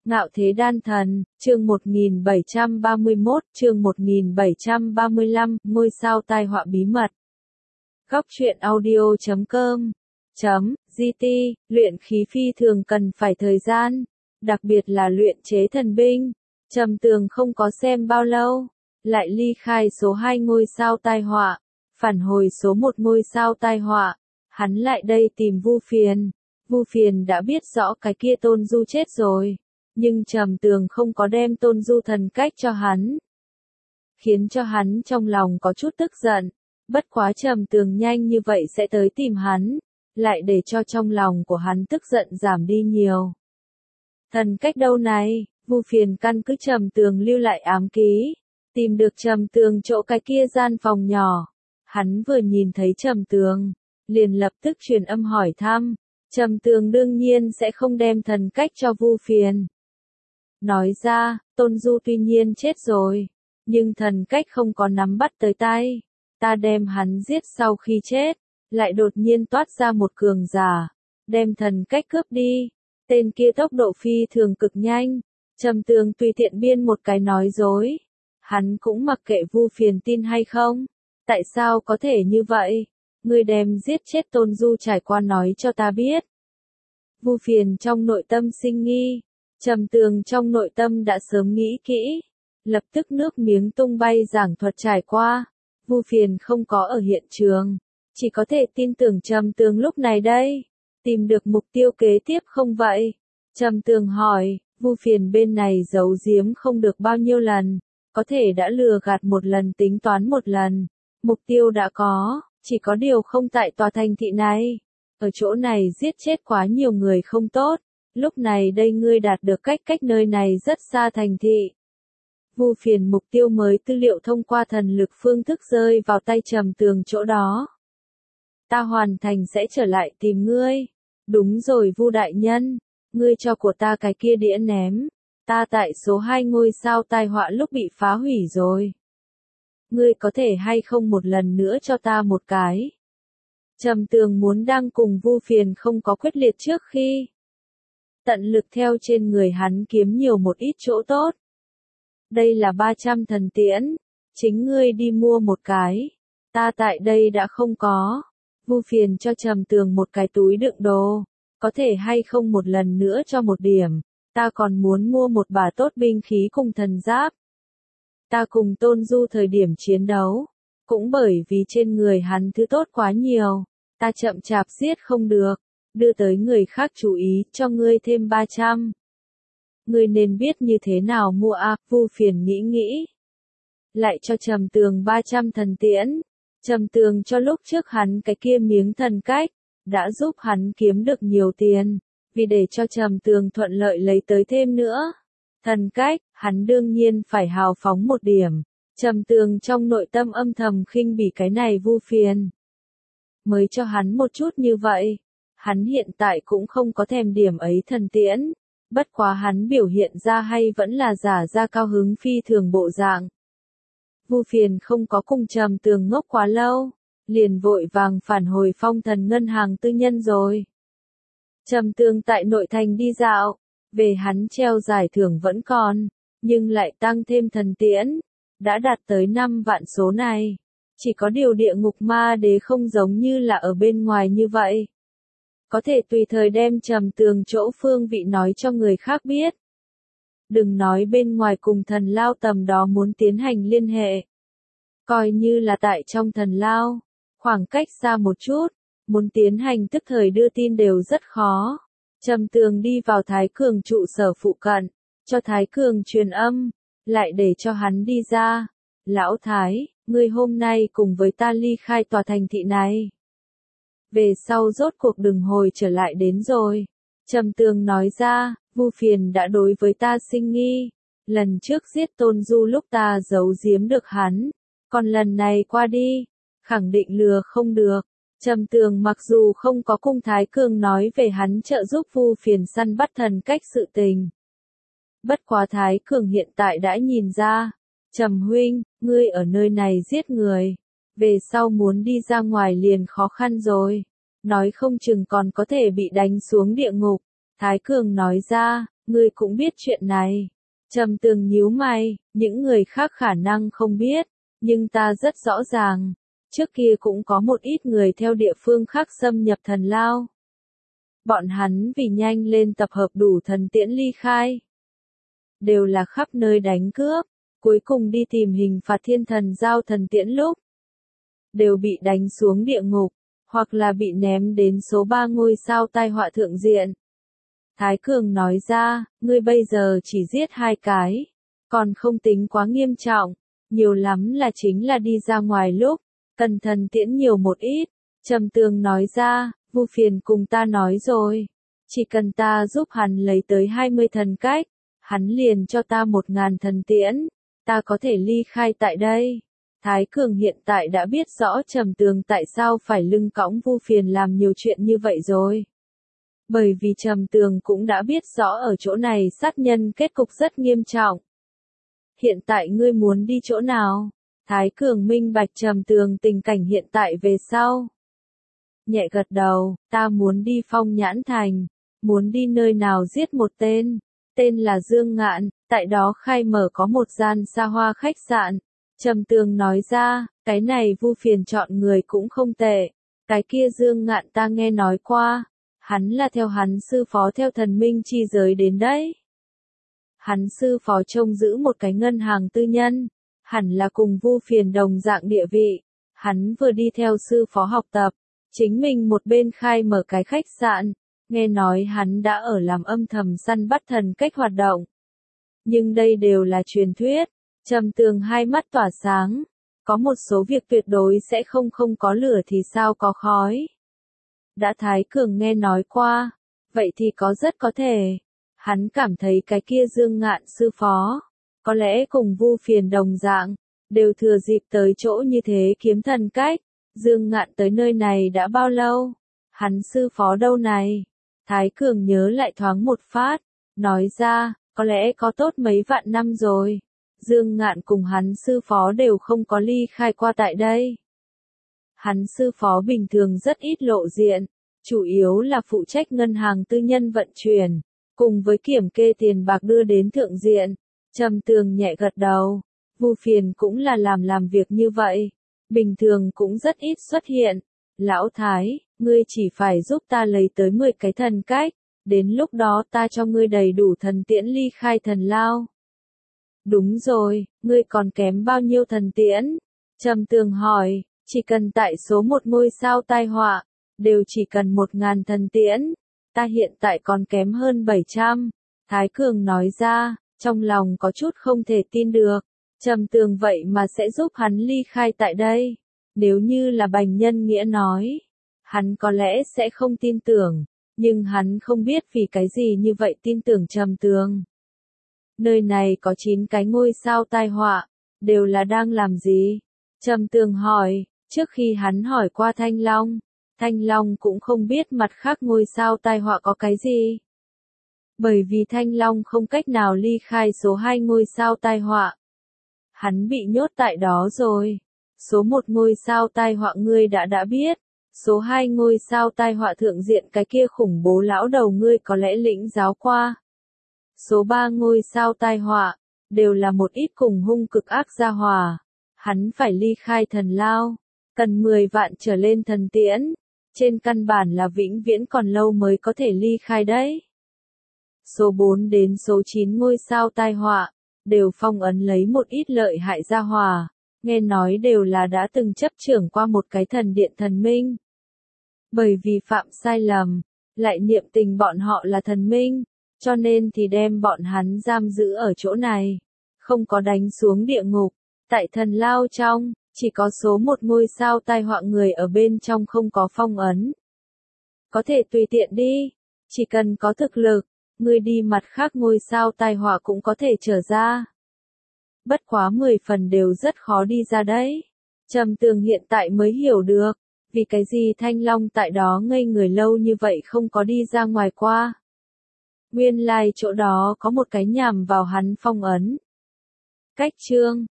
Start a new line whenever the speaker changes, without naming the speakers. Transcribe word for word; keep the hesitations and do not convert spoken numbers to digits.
Ngạo Thế Đan Thần, chương một nghìn bảy trăm ba mươi mốt, chương một nghìn bảy trăm ba mươi lăm, ngôi sao tai họa bí mật. Góc truyện audio chấm com chấm gt, luyện khí phi thường cần phải thời gian, đặc biệt là luyện chế thần binh. Trầm Tường không có xem bao lâu, lại ly khai số hai ngôi sao tai họa, phản hồi số một ngôi sao tai họa. Hắn lại đây tìm Vu Phiền. Vu Phiền đã biết rõ cái kia Tôn Du chết rồi, nhưng Trầm Tường không có đem Tôn Du thần cách cho hắn, khiến cho hắn trong lòng có chút tức giận. Bất quá Trầm Tường nhanh như vậy sẽ tới tìm hắn, lại để cho trong lòng của hắn tức giận giảm đi nhiều. Thần cách đâu này? Vu Phiền căn cứ Trầm Tường lưu lại ám ký, tìm được Trầm Tường chỗ cái kia gian phòng nhỏ. Hắn vừa nhìn thấy Trầm Tường, liền lập tức truyền âm hỏi thăm. Trầm Tường đương nhiên sẽ không đem thần cách cho Vu Phiền. Nói ra, Tôn Du tuy nhiên chết rồi, nhưng thần cách không có nắm bắt tới tay. Ta đem hắn giết sau khi chết, lại đột nhiên toát ra một cường giả, đem thần cách cướp đi. Tên kia tốc độ phi thường cực nhanh. Trầm Tường tùy tiện biên một cái nói dối. Hắn cũng mặc kệ Vu Phiền tin hay không. Tại sao có thể như vậy? Ngươi đem giết chết Tôn Du trải qua nói cho ta biết. Vu Phiền trong nội tâm sinh nghi. Trầm Tường trong nội tâm đã sớm nghĩ kỹ, lập tức nước miếng tung bay giảng thuật trải qua. Vu Phiền không có ở hiện trường, chỉ có thể tin tưởng Trầm Tường lúc này đây. Tìm được mục tiêu kế tiếp không vậy? Trầm Tường hỏi. Vu Phiền bên này giấu giếm không được bao nhiêu lần, có thể đã lừa gạt một lần tính toán một lần. Mục tiêu đã có, chỉ có điều không tại tòa thành thị này. Ở chỗ này giết chết quá nhiều người không tốt. Lúc này đây ngươi đạt được cách cách nơi này rất xa thành thị. Vu Phiền mục tiêu mới tư liệu thông qua thần lực phương thức rơi vào tay Trầm Tường chỗ đó. Ta hoàn thành sẽ trở lại tìm ngươi. Đúng rồi Vu đại nhân, ngươi cho của ta cái kia đĩa ném. Ta tại số hai ngôi sao tai họa lúc bị phá hủy rồi. Ngươi có thể hay không một lần nữa cho ta một cái? Trầm Tường muốn đang cùng Vu Phiền không có quyết liệt trước khi tận lực theo trên người hắn kiếm nhiều một ít chỗ tốt. Đây là ba trăm thần tiễn, chính ngươi đi mua một cái. Ta tại đây đã không có. Vu Phiền cho Trầm Tường một cái túi đựng đồ. Có thể hay không một lần nữa cho một điểm. Ta còn muốn mua một bả tốt binh khí cùng thần giáp. Ta cùng Tôn Du thời điểm chiến đấu, cũng bởi vì trên người hắn thứ tốt quá nhiều, ta chậm chạp giết không được, đưa tới người khác chú ý cho ngươi thêm ba trăm. Ngươi nên biết như thế nào mua a? Vu Phiền nghĩ nghĩ, lại cho Trầm Tường ba trăm thần tiễn. Trầm Tường cho lúc trước hắn cái kia miếng thần cách, đã giúp hắn kiếm được nhiều tiền, vì để cho Trầm Tường thuận lợi lấy tới thêm nữa. Thần cách, hắn đương nhiên phải hào phóng một điểm. Trầm Tường trong nội tâm âm thầm khinh bỉ cái này Vu Phiền. Mới cho hắn một chút như vậy. Hắn hiện tại cũng không có thèm điểm ấy thần tiễn. Bất quá hắn biểu hiện ra hay vẫn là giả ra cao hứng phi thường bộ dạng. Vu Phiền không có cùng Trầm Tường ngốc quá lâu, liền vội vàng phản hồi Phong Thần ngân hàng tư nhân rồi. Trầm Tường tại nội thành đi dạo, về hắn treo giải thưởng vẫn còn, nhưng lại tăng thêm thần tiễn, đã đạt tới năm vạn số này. Chỉ có điều địa ngục ma đế không giống như là ở bên ngoài như vậy. Có thể tùy thời đem Trầm Tường chỗ phương vị nói cho người khác biết. Đừng nói bên ngoài cùng thần lao tầm đó muốn tiến hành liên hệ. Coi như là tại trong thần lao, khoảng cách xa một chút, muốn tiến hành tức thời đưa tin đều rất khó. Trầm Tường đi vào Thái Cường trụ sở phụ cận, cho Thái Cường truyền âm, lại để cho hắn đi ra. Lão Thái, ngươi hôm nay cùng với ta ly khai tòa thành thị này. Về sau rốt cuộc đừng hồi trở lại đến rồi. Trầm Tường nói ra, Vu Phiền đã đối với ta sinh nghi. Lần trước giết Tôn Du lúc ta giấu giếm được hắn, còn lần này qua đi, khẳng định lừa không được. Trầm Tường mặc dù không có cùng Thái Cường nói về hắn trợ giúp Vu Phiền săn bắt thần cách sự tình. Bất quá Thái Cường hiện tại đã nhìn ra. Trầm huynh, ngươi ở nơi này giết người. Về sau muốn đi ra ngoài liền khó khăn rồi. Nói không chừng còn có thể bị đánh xuống địa ngục. Thái Cường nói ra, ngươi cũng biết chuyện này. Trầm Tường nhíu mày, những người khác khả năng không biết, nhưng ta rất rõ ràng. Trước kia cũng có một ít người theo địa phương khác xâm nhập Thần Lao. Bọn hắn vì nhanh lên tập hợp đủ thần tiễn ly khai. Đều là khắp nơi đánh cướp, cuối cùng đi tìm hình phạt thiên thần giao thần tiễn lúc. Đều bị đánh xuống địa ngục, hoặc là bị ném đến số ba ngôi sao tai họa thượng diện. Thái Cường nói ra, ngươi bây giờ chỉ giết hai cái, còn không tính quá nghiêm trọng, nhiều lắm là chính là đi ra ngoài lúc, cần thần tiễn nhiều một ít. Trầm Tường nói ra, Vu Phiền cùng ta nói rồi, chỉ cần ta giúp hắn lấy tới hai mươi thần cách, hắn liền cho ta một ngàn thần tiễn, ta có thể ly khai tại đây. Thái Cường hiện tại đã biết rõ Trầm Tường tại sao phải lưng cõng Vu Phiền làm nhiều chuyện như vậy rồi. Bởi vì Trầm Tường cũng đã biết rõ ở chỗ này sát nhân kết cục rất nghiêm trọng. Hiện tại ngươi muốn đi chỗ nào? Thái Cường minh bạch Trầm Tường tình cảnh hiện tại về sau. Nhẹ gật đầu, ta muốn đi Phong Nhãn Thành, muốn đi nơi nào giết một tên, tên là Dương Ngạn, tại đó khai mở có một gian xa hoa khách sạn. Trầm Tường nói ra, cái này Vu Phiền chọn người cũng không tệ, cái kia Dương Ngạn ta nghe nói qua, hắn là theo hắn sư phó theo thần minh chi giới đến đấy. Hắn sư phó trông giữ một cái ngân hàng tư nhân, hẳn là cùng Vu Phiền đồng dạng địa vị, hắn vừa đi theo sư phó học tập, chính mình một bên khai mở cái khách sạn, nghe nói hắn đã ở làm âm thầm săn bắt thần cách hoạt động. Nhưng đây đều là truyền thuyết. Trầm Tường hai mắt tỏa sáng, có một số việc tuyệt đối sẽ không không có lửa thì sao có khói. Đã Thái Cường nghe nói qua, vậy thì có rất có thể. Hắn cảm thấy cái kia Dương Ngạn sư phó, có lẽ cùng Vu Phiền đồng dạng, đều thừa dịp tới chỗ như thế kiếm thần cách. Dương Ngạn tới nơi này đã bao lâu? Hắn sư phó đâu này? Thái Cường nhớ lại thoáng một phát, nói ra, có lẽ có tốt mấy vạn năm rồi. Dương Ngạn cùng hắn sư phó đều không có ly khai qua tại đây. Hắn sư phó bình thường rất ít lộ diện, chủ yếu là phụ trách ngân hàng tư nhân vận chuyển, cùng với kiểm kê tiền bạc đưa đến thượng diện. Trầm Tường nhẹ gật đầu, Vu Phiền cũng là làm làm việc như vậy, bình thường cũng rất ít xuất hiện. Lão Thái, ngươi chỉ phải giúp ta lấy tới mười cái thần cách, đến lúc đó ta cho ngươi đầy đủ thần tiễn ly khai Thần Lao. Đúng rồi, ngươi còn kém bao nhiêu thần tiễn? Trầm Tường hỏi, chỉ cần tại số một ngôi sao tai họa, đều chỉ cần một ngàn thần tiễn, ta hiện tại còn kém hơn bảy trăm. Thái Cường nói ra, trong lòng có chút không thể tin được, Trầm Tường vậy mà sẽ giúp hắn ly khai tại đây. Nếu như là Bành Nhân Nghĩa nói, hắn có lẽ sẽ không tin tưởng, nhưng hắn không biết vì cái gì như vậy tin tưởng Trầm Tường. Nơi này có chín cái ngôi sao tai họa, đều là đang làm gì? Trầm Tường hỏi, trước khi hắn hỏi qua Thanh Long, Thanh Long cũng không biết mặt khác ngôi sao tai họa có cái gì. Bởi vì Thanh Long không cách nào ly khai số hai ngôi sao tai họa. Hắn bị nhốt tại đó rồi. Số một ngôi sao tai họa ngươi đã đã biết, số hai ngôi sao tai họa thượng diện cái kia khủng bố lão đầu ngươi có lẽ lĩnh giáo qua. Số ba ngôi sao tai họa, đều là một ít cùng hung cực ác gia hòa. Hắn phải ly khai Thần Lao, cần mười vạn trở lên thần tiễn, trên căn bản là vĩnh viễn còn lâu mới có thể ly khai đấy. Số bốn đến số chín ngôi sao tai họa, đều phong ấn lấy một ít lợi hại gia hòa, nghe nói đều là đã từng chấp trưởng qua một cái thần điện thần minh. Bởi vì phạm sai lầm, lại niệm tình bọn họ là thần minh, cho nên thì đem bọn hắn giam giữ ở chỗ này, không có đánh xuống địa ngục. Tại Thần Lao trong, chỉ có số một ngôi sao tai họa người ở bên trong không có phong ấn. Có thể tùy tiện đi, chỉ cần có thực lực, người đi mặt khác ngôi sao tai họa cũng có thể trở ra. Bất quá mười phần đều rất khó đi ra đấy. Trầm Tường hiện tại mới hiểu được, vì cái gì Thanh Long tại đó ngây người lâu như vậy không có đi ra ngoài qua. Nguyên lai chỗ đó có một cái nhằm vào hắn phong ấn. Cách chương